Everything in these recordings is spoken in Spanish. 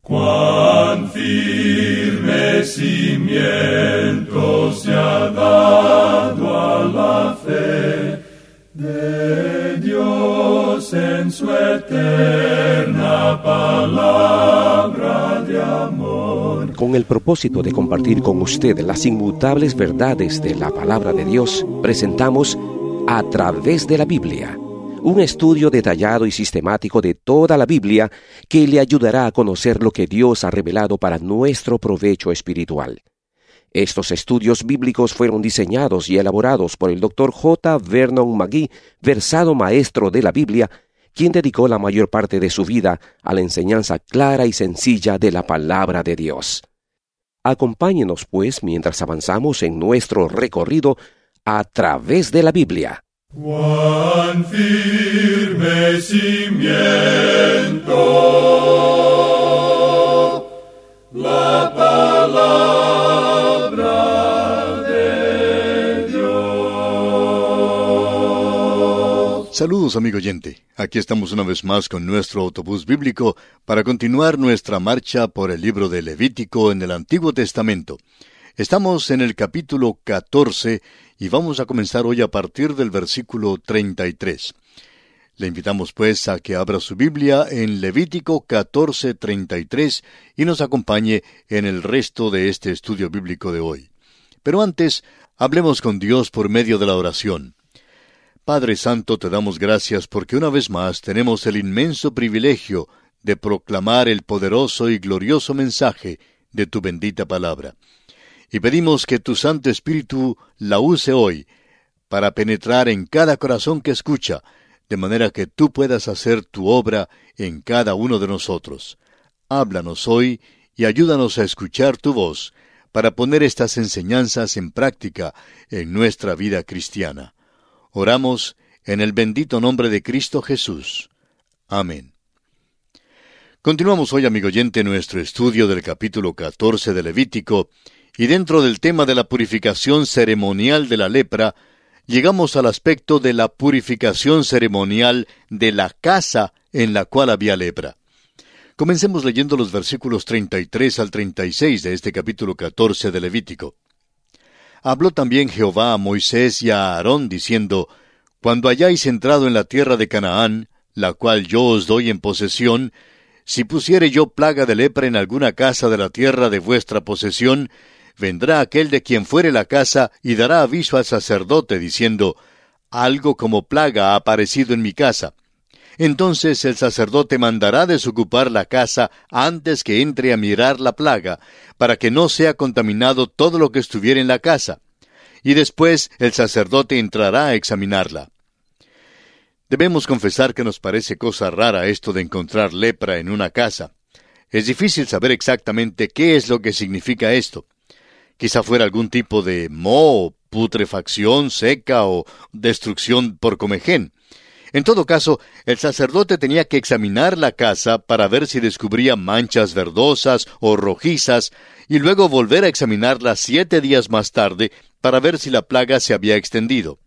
Cuán firme cimiento se ha dado a la fe de Dios en su eterna palabra de amor. Con el propósito de compartir con usted las inmutables verdades de la palabra de Dios, presentamos A Través de la Biblia, un estudio detallado y sistemático de toda la Biblia que le ayudará a conocer lo que Dios ha revelado para nuestro provecho espiritual. Estos estudios bíblicos fueron diseñados y elaborados por el Dr. J. Vernon McGee, versado maestro de la Biblia, quien dedicó la mayor parte de su vida a la enseñanza clara y sencilla de la palabra de Dios. Acompáñenos, pues, mientras avanzamos en nuestro recorrido a través de la Biblia. Cuán firme cimiento la palabra de Dios. Saludos, amigo oyente. Aquí estamos una vez más con nuestro autobús bíblico para continuar nuestra marcha por el libro de Levítico en el Antiguo Testamento. Estamos en el capítulo 14 y vamos a comenzar hoy a partir del versículo 33. Le invitamos pues a que abra su Biblia en Levítico 14:33 y nos acompañe en el resto de este estudio bíblico de hoy. Pero antes, hablemos con Dios por medio de la oración. Padre Santo, te damos gracias porque una vez más tenemos el inmenso privilegio de proclamar el poderoso y glorioso mensaje de tu bendita palabra. Y pedimos que tu Santo Espíritu la use hoy para penetrar en cada corazón que escucha, de manera que tú puedas hacer tu obra en cada uno de nosotros. Háblanos hoy y ayúdanos a escuchar tu voz para poner estas enseñanzas en práctica en nuestra vida cristiana. Oramos en el bendito nombre de Cristo Jesús. Amén. Continuamos hoy, amigo oyente, nuestro estudio del capítulo 14 de Levítico, y dentro del tema de la purificación ceremonial de la lepra, llegamos al aspecto de la purificación ceremonial de la casa en la cual había lepra. Comencemos leyendo los versículos 33 al 36 de este capítulo 14 de Levítico. Habló también Jehová a Moisés y a Aarón, diciendo: Cuando hayáis entrado en la tierra de Canaán, la cual yo os doy en posesión, si pusiere yo plaga de lepra en alguna casa de la tierra de vuestra posesión, vendrá aquel de quien fuere la casa y dará aviso al sacerdote, diciendo: Algo como plaga ha aparecido en mi casa. Entonces el sacerdote mandará desocupar la casa antes que entre a mirar la plaga, para que no sea contaminado todo lo que estuviera en la casa. Y después el sacerdote entrará a examinarla. Debemos confesar que nos parece cosa rara esto de encontrar lepra en una casa. Es difícil saber exactamente qué es lo que significa esto. Quizá fuera algún tipo de moho, putrefacción seca o destrucción por comején. En todo caso, el sacerdote tenía que examinar la casa para ver si descubría manchas verdosas o rojizas, y luego volver a examinarla 7 días más tarde para ver si la plaga se había extendido.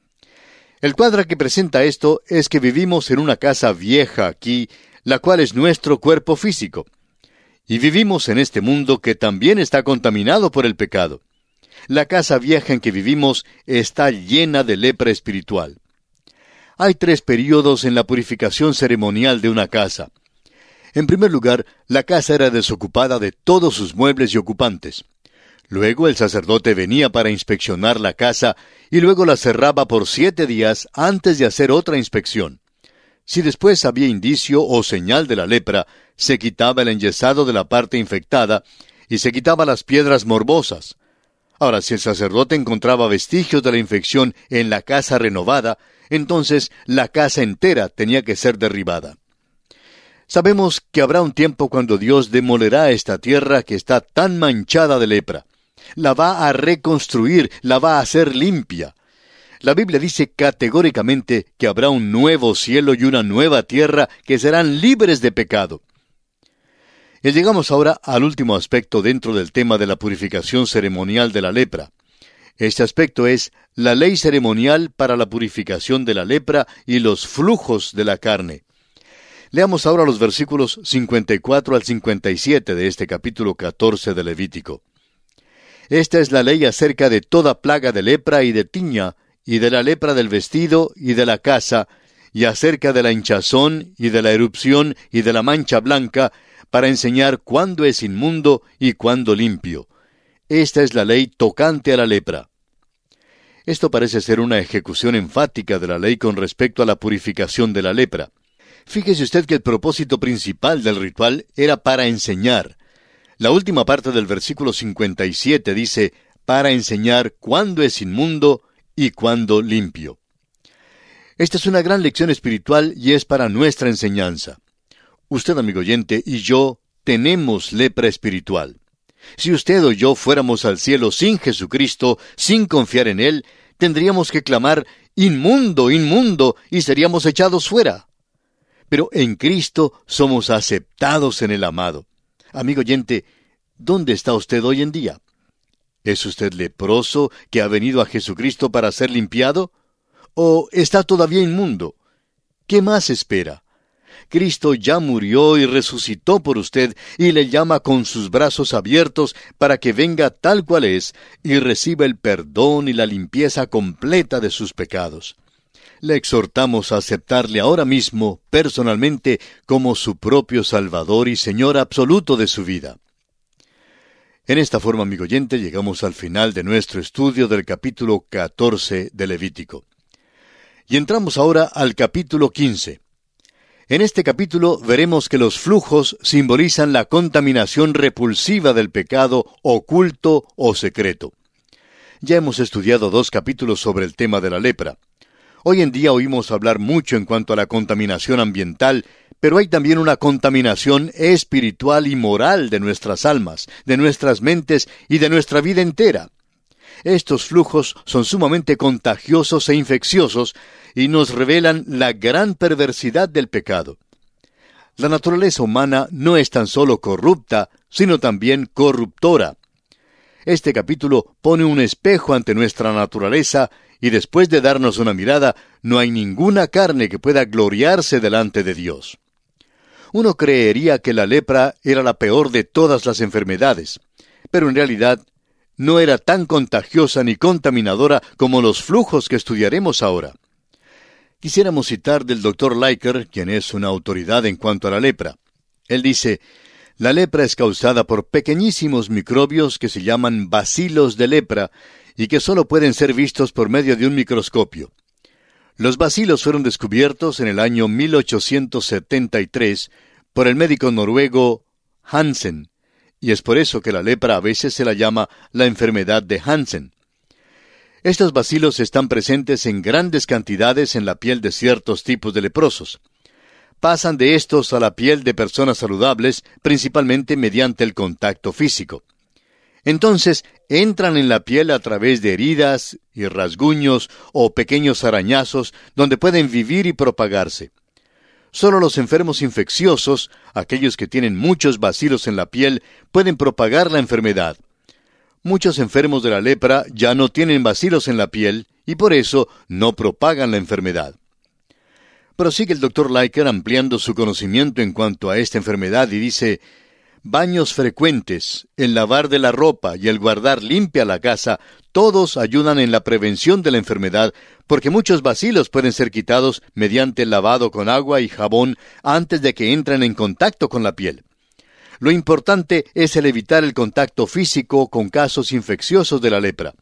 El cuadro que presenta esto es que vivimos en una casa vieja aquí, la cual es nuestro cuerpo físico. Y vivimos en este mundo que también está contaminado por el pecado. La casa vieja en que vivimos está llena de lepra espiritual. Hay 3 períodos en la purificación ceremonial de una casa. En primer lugar, la casa era desocupada de todos sus muebles y ocupantes. Luego el sacerdote venía para inspeccionar la casa y luego la cerraba por 7 días antes de hacer otra inspección. Si después había indicio o señal de la lepra, se quitaba el enyesado de la parte infectada y se quitaba las piedras morbosas. Ahora, si el sacerdote encontraba vestigios de la infección en la casa renovada, entonces la casa entera tenía que ser derribada. Sabemos que habrá un tiempo cuando Dios demolerá esta tierra que está tan manchada de lepra. La va a reconstruir, la va a hacer limpia. La Biblia dice categóricamente que habrá un nuevo cielo y una nueva tierra que serán libres de pecado. Y llegamos ahora al último aspecto dentro del tema de la purificación ceremonial de la lepra. Este aspecto es la ley ceremonial para la purificación de la lepra y los flujos de la carne. Leamos ahora los versículos 54 al 57 de este capítulo 14 de Levítico. Esta es la ley acerca de toda plaga de lepra y de tiña, y de la lepra del vestido y de la casa, y acerca de la hinchazón y de la erupción y de la mancha blanca, para enseñar cuándo es inmundo y cuándo limpio. Esta es la ley tocante a la lepra. Esto parece ser una ejecución enfática de la ley con respecto a la purificación de la lepra. Fíjese usted que el propósito principal del ritual era para enseñar. La última parte del versículo 57 dice, para enseñar cuándo es inmundo y cuándo limpio. Esta es una gran lección espiritual y es para nuestra enseñanza. Usted, amigo oyente, y yo tenemos lepra espiritual. Si usted o yo fuéramos al cielo sin Jesucristo, sin confiar en Él, tendríamos que clamar, inmundo, inmundo, y seríamos echados fuera. Pero en Cristo somos aceptados en el amado. Amigo oyente, ¿dónde está usted hoy en día? ¿Es usted leproso que ha venido a Jesucristo para ser limpiado? ¿O está todavía inmundo? ¿Qué más espera? Cristo ya murió y resucitó por usted y le llama con sus brazos abiertos para que venga tal cual es y reciba el perdón y la limpieza completa de sus pecados. Le exhortamos a aceptarle ahora mismo, personalmente, como su propio Salvador y Señor absoluto de su vida. En esta forma, amigo oyente, llegamos al final de nuestro estudio del capítulo 14 de Levítico. Y entramos ahora al capítulo 15. En este capítulo veremos que los flujos simbolizan la contaminación repulsiva del pecado oculto o secreto. Ya hemos estudiado 2 capítulos sobre el tema de la lepra. Hoy en día oímos hablar mucho en cuanto a la contaminación ambiental, pero hay también una contaminación espiritual y moral de nuestras almas, de nuestras mentes y de nuestra vida entera. Estos flujos son sumamente contagiosos e infecciosos y nos revelan la gran perversidad del pecado. La naturaleza humana no es tan solo corrupta, sino también corruptora. Este capítulo pone un espejo ante nuestra naturaleza y después de darnos una mirada, no hay ninguna carne que pueda gloriarse delante de Dios. Uno creería que la lepra era la peor de todas las enfermedades, pero en realidad no era tan contagiosa ni contaminadora como los flujos que estudiaremos ahora. Quisiéramos citar del Dr. Leiker, quien es una autoridad en cuanto a la lepra. Él dice, la lepra es causada por pequeñísimos microbios que se llaman bacilos de lepra y que solo pueden ser vistos por medio de un microscopio. Los bacilos fueron descubiertos en el año 1873 por el médico noruego Hansen, y es por eso que la lepra a veces se la llama la enfermedad de Hansen. Estos bacilos están presentes en grandes cantidades en la piel de ciertos tipos de leprosos. Pasan de estos a la piel de personas saludables, principalmente mediante el contacto físico. Entonces, entran en la piel a través de heridas y rasguños o pequeños arañazos donde pueden vivir y propagarse. Solo los enfermos infecciosos, aquellos que tienen muchos bacilos en la piel, pueden propagar la enfermedad. Muchos enfermos de la lepra ya no tienen bacilos en la piel y por eso no propagan la enfermedad. Prosigue el Dr. Leiker ampliando su conocimiento en cuanto a esta enfermedad y dice, baños frecuentes, el lavar de la ropa y el guardar limpia la casa, todos ayudan en la prevención de la enfermedad, porque muchos bacilos pueden ser quitados mediante el lavado con agua y jabón antes de que entren en contacto con la piel. Lo importante es el evitar el contacto físico con casos infecciosos de la lepra.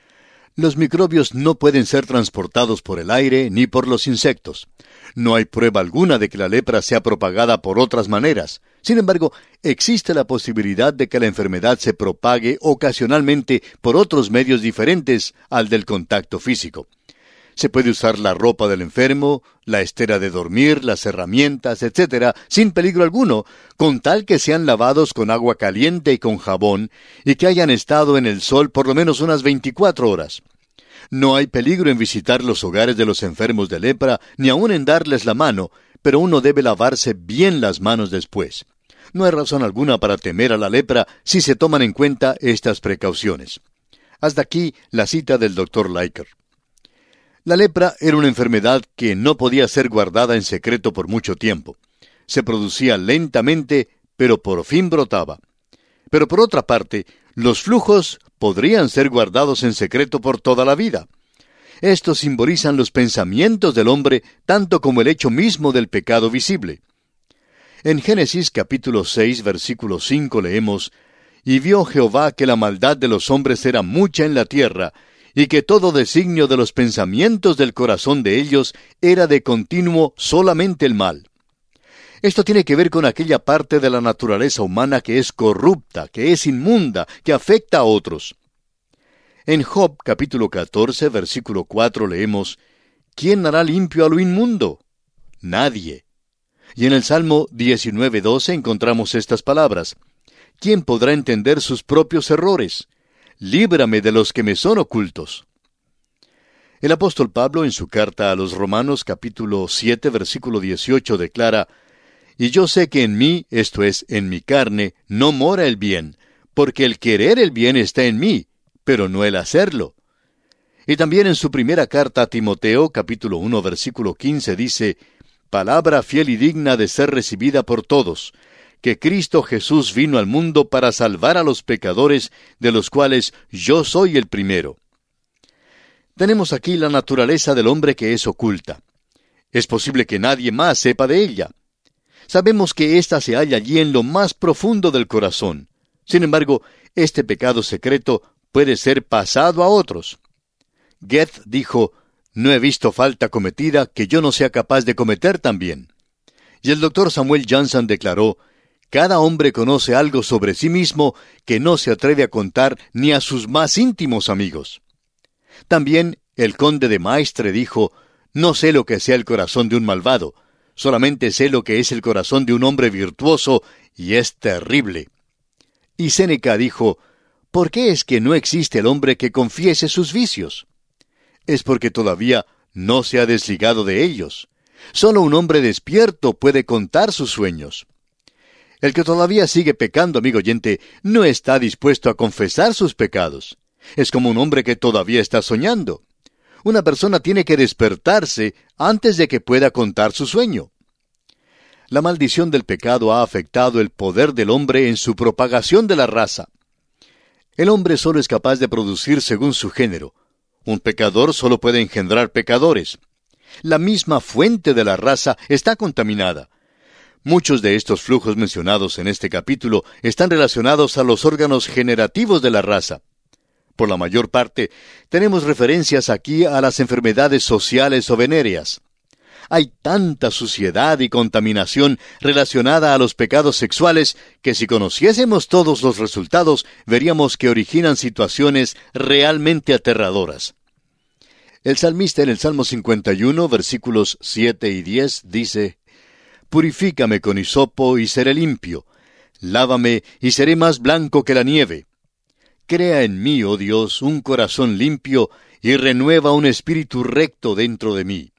Los microbios no pueden ser transportados por el aire ni por los insectos. No hay prueba alguna de que la lepra sea propagada por otras maneras. Sin embargo, existe la posibilidad de que la enfermedad se propague ocasionalmente por otros medios diferentes al del contacto físico. Se puede usar la ropa del enfermo, la estera de dormir, las herramientas, etc., sin peligro alguno, con tal que sean lavados con agua caliente y con jabón, y que hayan estado en el sol por lo menos unas 24 horas. No hay peligro en visitar los hogares de los enfermos de lepra, ni aun en darles la mano, pero uno debe lavarse bien las manos después. No hay razón alguna para temer a la lepra si se toman en cuenta estas precauciones. Hasta aquí la cita del Dr. Leiker. La lepra era una enfermedad que no podía ser guardada en secreto por mucho tiempo. se producía lentamente, pero por fin brotaba. Pero por otra parte, los flujos podrían ser guardados en secreto por toda la vida. Estos simbolizan los pensamientos del hombre, tanto como el hecho mismo del pecado visible. En Génesis capítulo 6, versículo 5 leemos: «Y vio Jehová que la maldad de los hombres era mucha en la tierra, y que todo designio de los pensamientos del corazón de ellos era de continuo solamente el mal». Esto tiene que ver con aquella parte de la naturaleza humana que es corrupta, que es inmunda, que afecta a otros. En Job capítulo 14, versículo 4 leemos: «¿Quién hará limpio a lo inmundo? Nadie». Y en el Salmo 19:12 encontramos estas palabras: «¿Quién podrá entender sus propios errores? Líbrame de los que me son ocultos». El apóstol Pablo en su carta a los Romanos capítulo 7, versículo 18 declara: «Y yo sé que en mí, esto es, en mi carne, no mora el bien, porque el querer el bien está en mí, pero no el hacerlo». Y también en su primera carta a Timoteo, capítulo 1, versículo 15, dice: «Palabra fiel y digna de ser recibida por todos, que Cristo Jesús vino al mundo para salvar a los pecadores, de los cuales yo soy el primero». Tenemos aquí la naturaleza del hombre que es oculta. Es posible que nadie más sepa de ella. Sabemos que ésta se halla allí en lo más profundo del corazón. Sin embargo, este pecado secreto puede ser pasado a otros. Goethe dijo: «No he visto falta cometida que yo no sea capaz de cometer también». Y el doctor Samuel Johnson declaró: «Cada hombre conoce algo sobre sí mismo que no se atreve a contar ni a sus más íntimos amigos». También el conde de Maistre dijo: «No sé lo que sea el corazón de un malvado, solamente sé lo que es el corazón de un hombre virtuoso, y es terrible». Y Séneca dijo: «¿Por qué es que no existe el hombre que confiese sus vicios? Es porque todavía no se ha desligado de ellos. Solo un hombre despierto puede contar sus sueños». El que todavía sigue pecando, amigo oyente, no está dispuesto a confesar sus pecados. Es como un hombre que todavía está soñando. Una persona tiene que despertarse antes de que pueda contar su sueño. La maldición del pecado ha afectado el poder del hombre en su propagación de la raza. El hombre solo es capaz de producir según su género. Un pecador solo puede engendrar pecadores. La misma fuente de la raza está contaminada. Muchos de estos flujos mencionados en este capítulo están relacionados a los órganos generativos de la raza. Por la mayor parte, tenemos referencias aquí a las enfermedades sociales o venéreas. Hay tanta suciedad y contaminación relacionada a los pecados sexuales que si conociésemos todos los resultados, veríamos que originan situaciones realmente aterradoras. El salmista en el Salmo 51, versículos 7 y 10, dice: «Purifícame con hisopo y seré limpio. Lávame y seré más blanco que la nieve. Crea en mí, oh Dios, un corazón limpio y renueva un espíritu recto dentro de mí».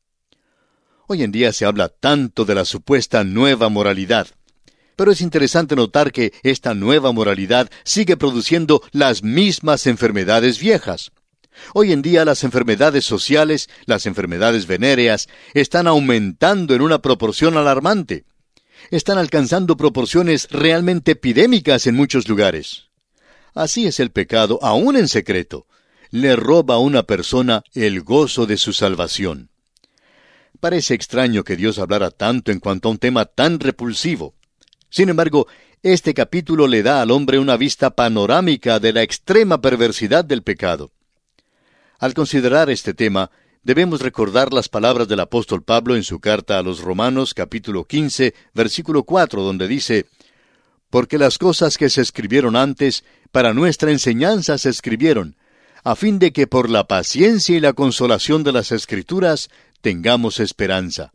Hoy en día se habla tanto de la supuesta nueva moralidad. Pero es interesante notar que esta nueva moralidad sigue produciendo las mismas enfermedades viejas. Hoy en día las enfermedades sociales, las enfermedades venéreas, están aumentando en una proporción alarmante. Están alcanzando proporciones realmente epidémicas en muchos lugares. Así es el pecado, aún en secreto. Le roba a una persona el gozo de su salvación. Parece extraño que Dios hablara tanto en cuanto a un tema tan repulsivo. Sin embargo, este capítulo le da al hombre una vista panorámica de la extrema perversidad del pecado. Al considerar este tema, debemos recordar las palabras del apóstol Pablo en su carta a los Romanos, capítulo 15, versículo 4, donde dice: «Porque las cosas que se escribieron antes, para nuestra enseñanza se escribieron, a fin de que por la paciencia y la consolación de las Escrituras tengamos esperanza».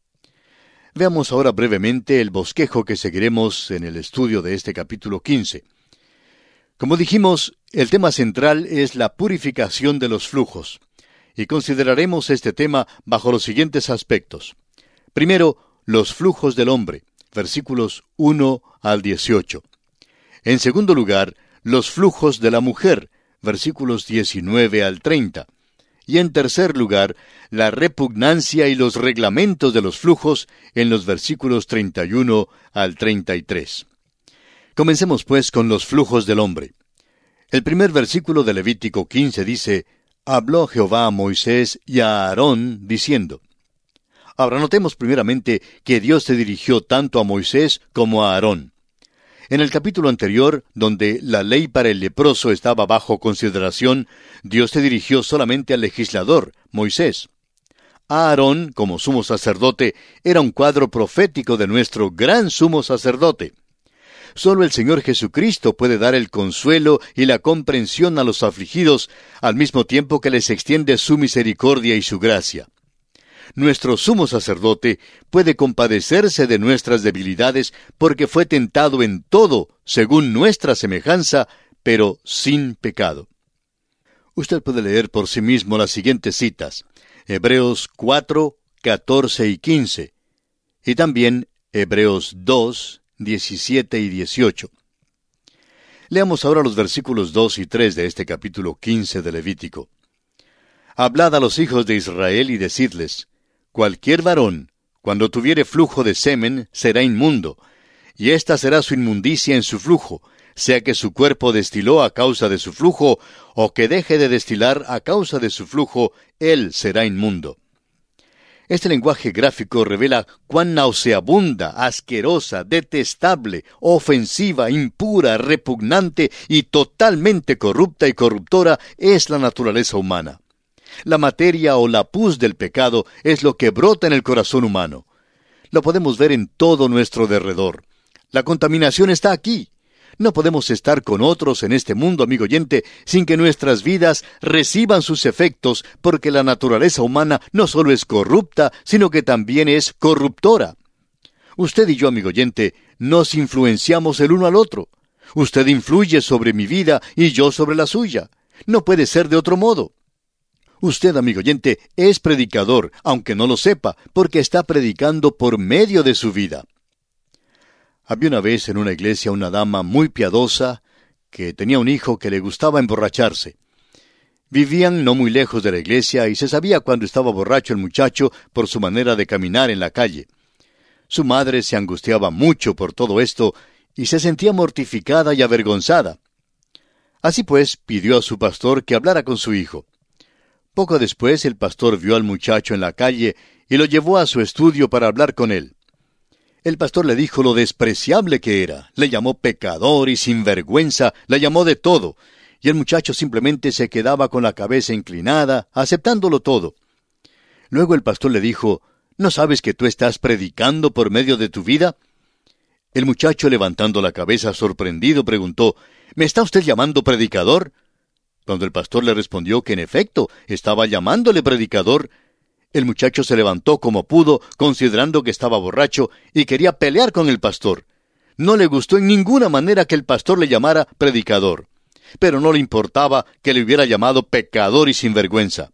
Veamos ahora brevemente el bosquejo que seguiremos en el estudio de este capítulo 15. Como dijimos, el tema central es la purificación de los flujos, y consideraremos este tema bajo los siguientes aspectos. Primero, los flujos del hombre, versículos 1 al 18. En segundo lugar, los flujos de la mujer, versículos 19 al 30. Y en tercer lugar, la repugnancia y los reglamentos de los flujos en los versículos 31 al 33. Comencemos pues con los flujos del hombre. El primer versículo de Levítico 15 dice: Habló Jehová a Moisés y a Aarón, diciendo. Ahora notemos primeramente que Dios se dirigió tanto a Moisés como a Aarón. En el capítulo anterior, donde la ley para el leproso estaba bajo consideración, Dios se dirigió solamente al legislador, Moisés. Aarón, como sumo sacerdote, era un cuadro profético de nuestro gran sumo sacerdote. Solo el Señor Jesucristo puede dar el consuelo y la comprensión a los afligidos, al mismo tiempo que les extiende su misericordia y su gracia. Nuestro sumo sacerdote puede compadecerse de nuestras debilidades porque fue tentado en todo, según nuestra semejanza, pero sin pecado. Usted puede leer por sí mismo las siguientes citas: Hebreos 4, 14 y 15, y también Hebreos 2, 17 y 18. Leamos ahora los versículos 2 y 3 de este capítulo 15 de Levítico. Hablad a los hijos de Israel y decidles: Cualquier varón, cuando tuviere flujo de semen, será inmundo, y esta será su inmundicia en su flujo, sea que su cuerpo destiló a causa de su flujo, o que deje de destilar a causa de su flujo, él será inmundo. Este lenguaje gráfico revela cuán nauseabunda, asquerosa, detestable, ofensiva, impura, repugnante y totalmente corrupta y corruptora es la naturaleza humana. La materia o la pus del pecado es lo que brota en el corazón humano. Lo podemos ver en todo nuestro derredor. La contaminación está aquí. No podemos estar con otros en este mundo, amigo oyente, sin que nuestras vidas reciban sus efectos, porque la naturaleza humana no solo es corrupta, sino que también es corruptora. Usted y yo, amigo oyente, nos influenciamos el uno al otro. Usted influye sobre mi vida y yo sobre la suya. No puede ser de otro modo. Usted, amigo oyente, es predicador, aunque no lo sepa, porque está predicando por medio de su vida. Había una vez en una iglesia una dama muy piadosa que tenía un hijo que le gustaba emborracharse. Vivían no muy lejos de la iglesia y se sabía cuando estaba borracho el muchacho por su manera de caminar en la calle. Su madre se angustiaba mucho por todo esto y se sentía mortificada y avergonzada. Así pues, pidió a su pastor que hablara con su hijo. Poco después el pastor vio al muchacho en la calle y lo llevó a su estudio para hablar con él. El pastor le dijo lo despreciable que era, le llamó pecador y sinvergüenza, le llamó de todo, y el muchacho simplemente se quedaba con la cabeza inclinada, aceptándolo todo. Luego el pastor le dijo: ¿No sabes que tú estás predicando por medio de tu vida? El muchacho, levantando la cabeza sorprendido, preguntó: ¿Me está usted llamando predicador? Cuando el pastor le respondió que en efecto estaba llamándole predicador, el muchacho se levantó como pudo, considerando que estaba borracho, y quería pelear con el pastor. No le gustó en ninguna manera que el pastor le llamara predicador, pero no le importaba que le hubiera llamado pecador y sinvergüenza.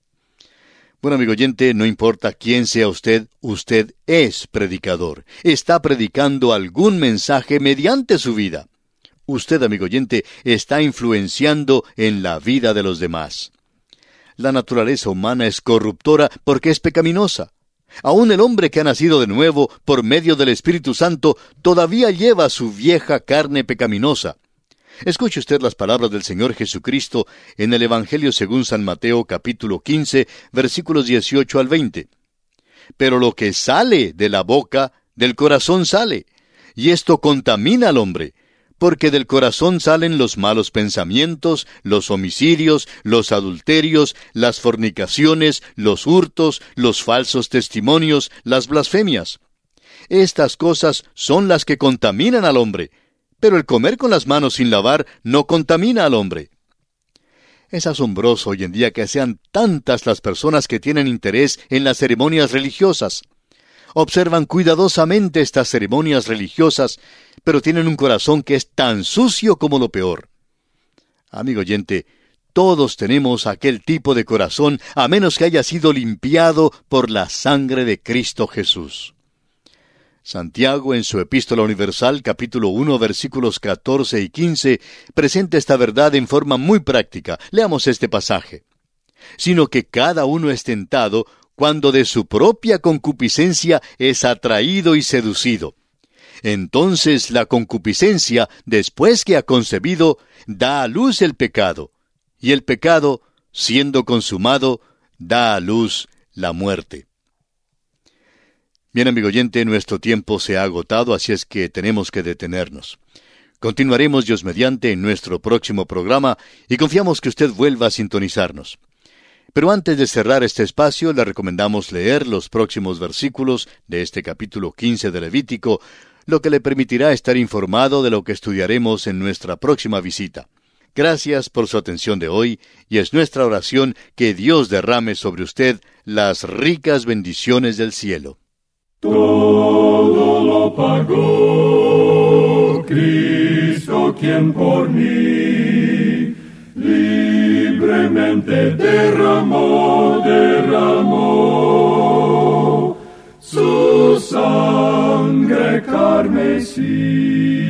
Bueno, amigo oyente, no importa quién sea usted, usted es predicador. Está predicando algún mensaje mediante su vida. Usted, amigo oyente, está influenciando en la vida de los demás. La naturaleza humana es corruptora porque es pecaminosa. Aún el hombre que ha nacido de nuevo por medio del Espíritu Santo todavía lleva su vieja carne pecaminosa. Escuche usted las palabras del Señor Jesucristo en el Evangelio según San Mateo capítulo 15, versículos 18 al 20. Pero lo que sale de la boca, del corazón sale, y esto contamina al hombre. Porque del corazón salen los malos pensamientos, los homicidios, los adulterios, las fornicaciones, los hurtos, los falsos testimonios, las blasfemias. Estas cosas son las que contaminan al hombre, pero el comer con las manos sin lavar no contamina al hombre. Es asombroso hoy en día que sean tantas las personas que tienen interés en las ceremonias religiosas. Observan cuidadosamente estas ceremonias religiosas, pero tienen un corazón que es tan sucio como lo peor. Amigo oyente, todos tenemos aquel tipo de corazón, a menos que haya sido limpiado por la sangre de Cristo Jesús. Santiago, en su Epístola Universal, capítulo 1, versículos 14 y 15, presenta esta verdad en forma muy práctica. Leamos este pasaje. sino que cada uno es tentado cuando de su propia concupiscencia es atraído y seducido. Entonces la concupiscencia, después que ha concebido, da a luz el pecado, y el pecado, siendo consumado, da a luz la muerte. Bien, amigo oyente, nuestro tiempo se ha agotado, así es que tenemos que detenernos. Continuaremos, Dios mediante, en nuestro próximo programa y confiamos que usted vuelva a sintonizarnos. Pero antes de cerrar este espacio, le recomendamos leer los próximos versículos de este capítulo 15 de Levítico, lo que le permitirá estar informado de lo que estudiaremos en nuestra próxima visita. Gracias por su atención de hoy, y es nuestra oración que Dios derrame sobre usted las ricas bendiciones del cielo. Todo lo pagó Cristo, quien por mí libremente derramó su sangre carmesí.